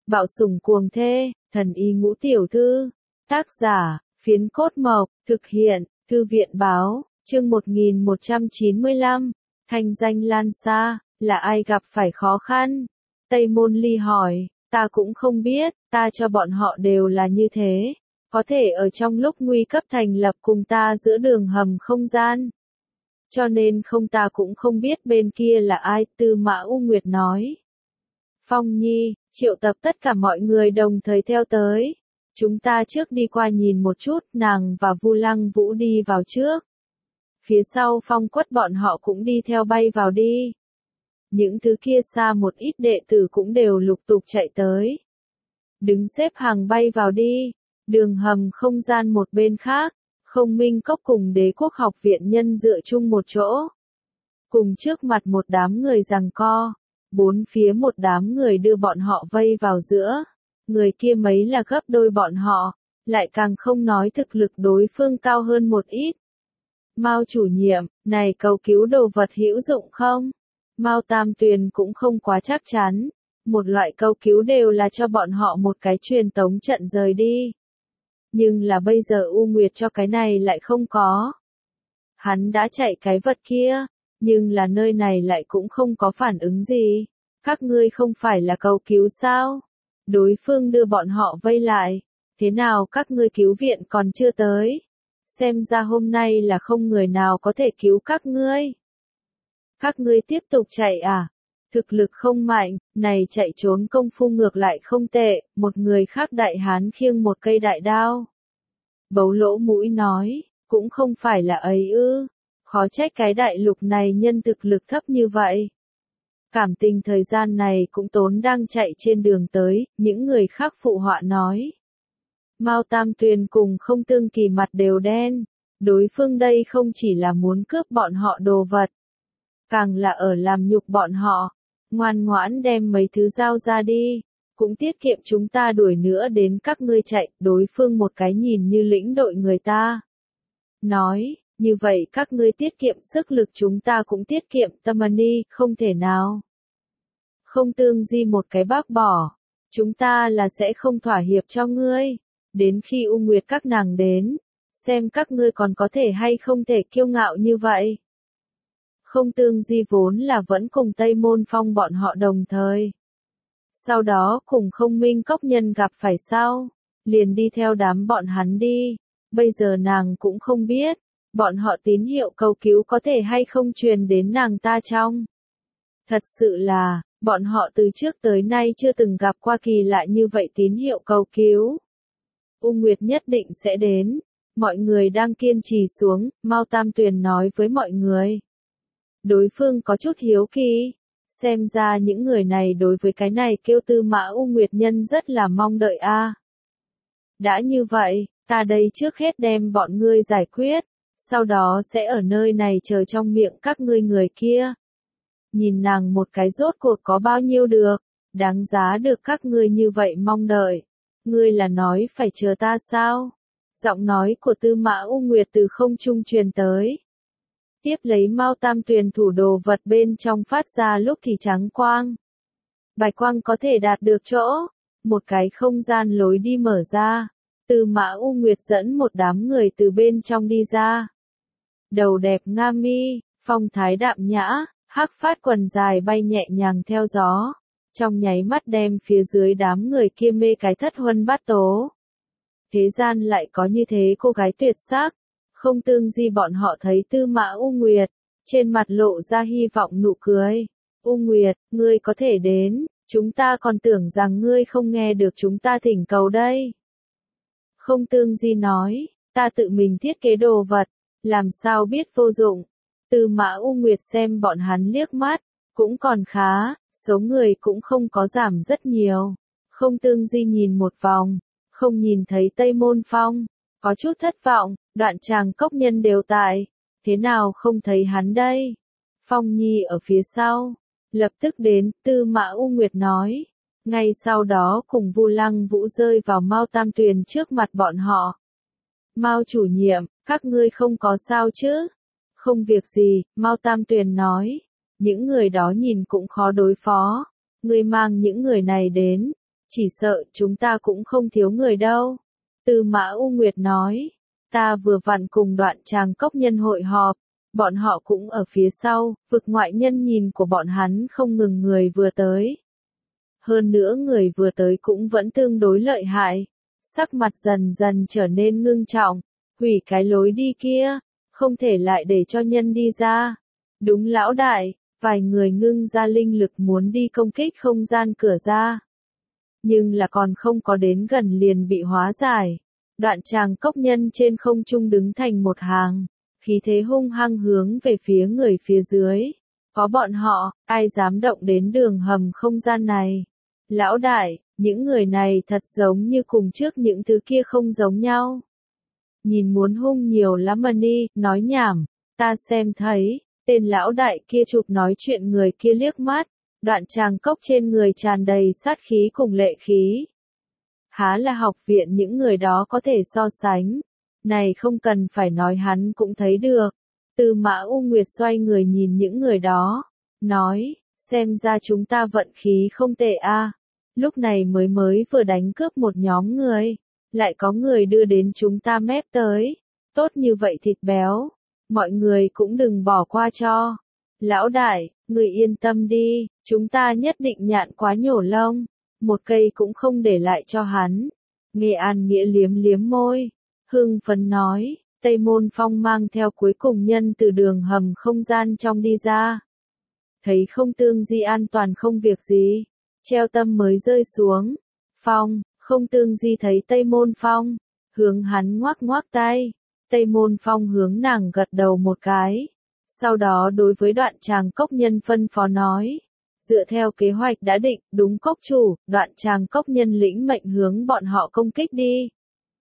Bạo sủng cuồng thê, thần y ngũ tiểu thư. Tác giả, Phiến Cốt Mộc, thực hiện, Thư viện báo, chương 1195, thanh danh lan xa, là ai gặp phải khó khăn? Tây Môn Ly hỏi, ta cũng không biết, ta cho bọn họ đều là như thế, có thể ở trong lúc nguy cấp thành lập cùng ta giữa đường hầm không gian. Cho nên ta cũng không biết bên kia là ai, Tư Mã U Nguyệt nói. Phong Nhi, triệu tập tất cả mọi người đồng thời theo tới. Chúng ta trước đi qua nhìn một chút, nàng và Vu Lăng Vũ đi vào trước. Phía sau Phong Quất bọn họ cũng đi theo bay vào đi. Những thứ kia xa một ít đệ tử cũng đều lục tục chạy tới. Đứng xếp hàng bay vào đi. Đường hầm không gian một bên khác, Không Minh Cốc cùng Đế Quốc Học viện nhân dựa chung một chỗ. Cùng trước mặt một đám người giằng co, bốn phía một đám người đưa bọn họ vây vào giữa. Người kia mấy là gấp đôi bọn họ, lại càng không nói thực lực đối phương cao hơn một ít. Mao chủ nhiệm, này cầu cứu đồ vật hữu dụng không? Mao Tam Tuyền cũng không quá chắc chắn. Một loại cầu cứu đều là cho bọn họ một cái truyền tống trận rời đi. Nhưng là bây giờ U Nguyệt cho cái này lại không có. Hắn đã chạy cái vật kia, nhưng là nơi này lại cũng không có phản ứng gì. Các ngươi không phải là cầu cứu sao? Đối phương đưa bọn họ vây lại. Thế nào các ngươi cứu viện còn chưa tới? Xem ra hôm nay là không người nào có thể cứu các ngươi. Các ngươi tiếp tục chạy à? Thực lực không mạnh, này chạy trốn công phu ngược lại không tệ, một người khác đại hán khiêng một cây đại đao. Bấu lỗ mũi nói, cũng không phải là ấy ư, khó trách cái đại lục này nhân thực lực thấp như vậy. Cảm tình thời gian này cũng tốn đang chạy trên đường tới, những người khác phụ họa nói. Mao Tam Tuyền cùng Không Tương Kỳ mặt đều đen, đối phương đây không chỉ là muốn cướp bọn họ đồ vật, càng là ở làm nhục bọn họ. Ngoan ngoãn đem mấy thứ giao ra đi, cũng tiết kiệm chúng ta đuổi nữa đến các ngươi chạy, đối phương một cái nhìn như lĩnh đội người ta. Nói, như vậy các ngươi tiết kiệm sức lực chúng ta cũng tiết kiệm tâm money, không thể nào. Không Tương Di một cái bác bỏ, chúng ta là sẽ không thỏa hiệp cho ngươi, đến khi U Nguyệt các nàng đến, xem các ngươi còn có thể hay không thể kiêu ngạo như vậy. Không Tương Di vốn là vẫn cùng Tây Môn Phong bọn họ đồng thời. Sau đó cùng Không Minh Cốc nhân gặp phải sau, liền đi theo đám bọn hắn đi. Bây giờ nàng cũng không biết, bọn họ tín hiệu cầu cứu có thể hay không truyền đến nàng ta trong. Thật sự là, bọn họ từ trước tới nay chưa từng gặp qua kỳ lạ như vậy tín hiệu cầu cứu. U Nguyệt nhất định sẽ đến. Mọi người đang kiên trì xuống, Mao Tam Tuyền nói với mọi người. Đối phương có chút hiếu kỳ, xem ra những người này đối với cái này kêu Tư Mã U Nguyệt nhân rất là mong đợi a. Đã như vậy, ta đây trước hết đem bọn ngươi giải quyết, sau đó sẽ ở nơi này chờ trong miệng các ngươi người kia. Nhìn nàng một cái rốt cuộc có bao nhiêu được, đáng giá được các ngươi như vậy mong đợi. Ngươi là nói phải chờ ta sao? Giọng nói của Tư Mã U Nguyệt từ không trung truyền tới. Tiếp lấy Mao Tam Tuyền thủ đồ vật bên trong phát ra lúc thì trắng quang. Bạch quang có thể đạt được chỗ. Một cái không gian lối đi mở ra. Tư Mã U Nguyệt dẫn một đám người từ bên trong đi ra. Đầu đẹp nga mi, phong thái đạm nhã, hắc phát quần dài bay nhẹ nhàng theo gió. Trong nháy mắt đem phía dưới đám người kia mê cái thất huân bát tố. Thế gian lại có như thế cô gái tuyệt sắc. Không Tương Di bọn họ thấy Tư Mã U Nguyệt, trên mặt lộ ra hy vọng nụ cười. U Nguyệt, ngươi có thể đến, chúng ta còn tưởng rằng ngươi không nghe được chúng ta thỉnh cầu đây. Không Tương Di nói, ta tự mình thiết kế đồ vật, làm sao biết vô dụng. Tư Mã U Nguyệt xem bọn hắn liếc mắt, cũng còn khá, số người cũng không có giảm rất nhiều. Không Tương Di nhìn một vòng, không nhìn thấy Tây Môn Phong, có chút thất vọng. Đoạn Tràng Cốc nhân đều tại, thế nào không thấy hắn đây? Phong Nhi ở phía sau, lập tức đến, Tư Mã U Nguyệt nói. Ngay sau đó cùng Vu Lăng Vũ rơi vào Mao Tam Tuyền trước mặt bọn họ. Mao chủ nhiệm, các ngươi không có sao chứ? Không việc gì, Mao Tam Tuyền nói. Những người đó nhìn cũng khó đối phó. Ngươi mang những người này đến, Chỉ sợ chúng ta cũng không thiếu người đâu. Tư Mã U Nguyệt nói, ta vừa vặn cùng Đoạn Tràng Cốc nhân hội họp, bọn họ cũng ở phía sau, vực ngoại nhân nhìn của bọn hắn không ngừng người vừa tới. Hơn nữa người vừa tới cũng vẫn tương đối lợi hại, sắc mặt dần dần trở nên ngưng trọng, hủy cái lối đi kia, không thể lại để cho nhân đi ra. Đúng lão đại, vài người ngưng ra linh lực muốn đi công kích không gian cửa ra. Nhưng là còn không có đến gần liền bị hóa giải. Đoạn Tràng Cốc nhân trên không trung đứng thành một hàng, khí thế hung hăng hướng về phía người phía dưới. Có bọn họ, ai dám động đến đường hầm không gian này? Lão đại, những người này thật giống như cùng trước những thứ kia không giống nhau. Nhìn muốn hung nhiều lắm mà đi, nói nhảm, ta xem thấy, tên lão đại kia chụp nói chuyện người kia liếc mắt, Đoạn Tràng Cốc trên người tràn đầy sát khí cùng lệ khí. Há là học viện những người đó có thể so sánh, này không cần phải nói hắn cũng thấy được. Tư Mã U Nguyệt xoay người nhìn những người đó, nói, xem ra chúng ta vận khí không tệ a. Lúc này mới vừa đánh cướp một nhóm người, lại có người đưa đến chúng ta mép tới, tốt như vậy thịt béo, mọi người cũng đừng bỏ qua cho. Lão đại, người yên tâm đi, chúng ta nhất định nhạn quá nhổ lông, một cây cũng không để lại cho hắn. Nghe An Nghĩa liếm liếm môi, hưng phấn nói, Tây Môn Phong mang theo cuối cùng nhân từ đường hầm không gian trong đi ra. Thấy không Tương Di an toàn không việc gì, treo tâm mới rơi xuống. Phong, không Tương Di thấy Tây Môn Phong, hướng hắn ngoắc ngoắc tay. Tây Môn Phong hướng nàng gật đầu một cái. Sau đó đối với Đoạn Tràng Cốc nhân phân phó nói, dựa theo kế hoạch đã định, đúng cốc chủ, Đoạn Tràng Cốc nhân lĩnh mệnh hướng bọn họ công kích đi.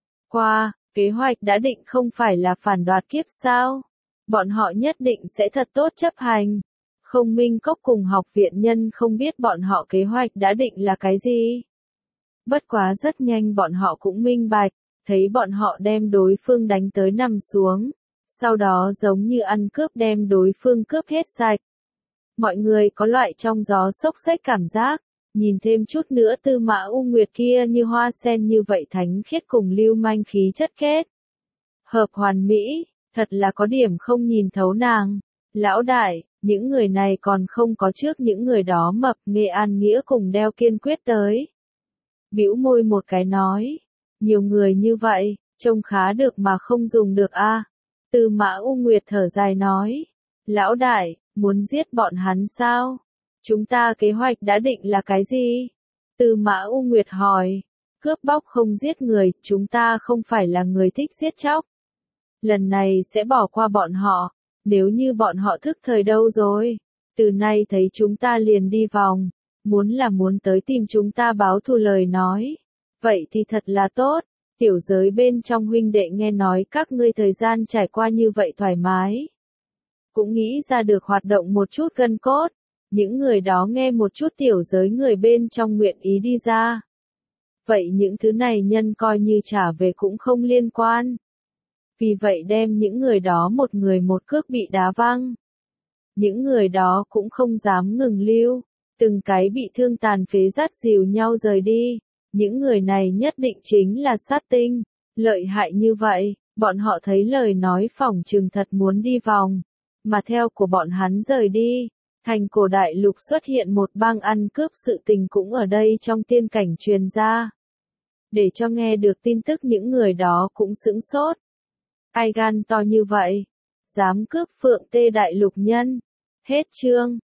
Qua, kế hoạch đã định không phải là phản đoạt kiếp sao? Bọn họ nhất định sẽ thật tốt chấp hành. Không Minh Cốc cùng học viện nhân không biết bọn họ kế hoạch đã định là cái gì. Bất quá rất nhanh bọn họ cũng minh bạch, thấy bọn họ đem đối phương đánh tới nằm xuống. Sau đó giống như ăn cướp đem đối phương cướp hết sạch. Mọi người có loại trong gió xốc xếch cảm giác, nhìn thêm chút nữa Tư Mã U Nguyệt kia như hoa sen như vậy thánh khiết cùng lưu manh khí chất kết. Hợp hoàn mỹ, thật là có điểm không nhìn thấu nàng. Lão đại, những người này còn không có trước những người đó mập. Nghe An Nghĩa cùng đeo kiên quyết tới. Bĩu môi một cái nói, nhiều người như vậy, trông khá được mà không dùng được a. Tư Mã U Nguyệt thở dài nói, lão đại, muốn giết bọn hắn sao? Chúng ta kế hoạch đã định là cái gì? Tư Mã U Nguyệt hỏi, cướp bóc không giết người, chúng ta không phải là người thích giết chóc. Lần này sẽ bỏ qua bọn họ, nếu như bọn họ thức thời đâu rồi, từ nay thấy chúng ta liền đi vòng, muốn tới tìm chúng ta báo thù lời nói. Vậy thì thật là tốt. Tiểu giới bên trong huynh đệ nghe nói các ngươi thời gian trải qua như vậy thoải mái. Cũng nghĩ ra được hoạt động một chút gân cốt. Những người đó nghe một chút tiểu giới người bên trong nguyện ý đi ra. Vậy những thứ này nhân coi như trả về cũng không liên quan. Vì vậy đem những người đó một người một cước bị đá văng. Những người đó cũng không dám ngừng lưu. Từng cái bị thương tàn phế dắt dìu nhau rời đi. Những người này nhất định chính là sát tinh, lợi hại như vậy, bọn họ thấy lời nói phỏng chừng thật muốn đi vòng, mà theo của bọn hắn rời đi, thành cổ đại lục xuất hiện một bang ăn cướp sự tình cũng ở đây trong tiên cảnh truyền ra. Để cho nghe được tin tức những người đó cũng sững sốt. Ai gan to như vậy, dám cướp Phượng Tê đại lục nhân. Hết chương.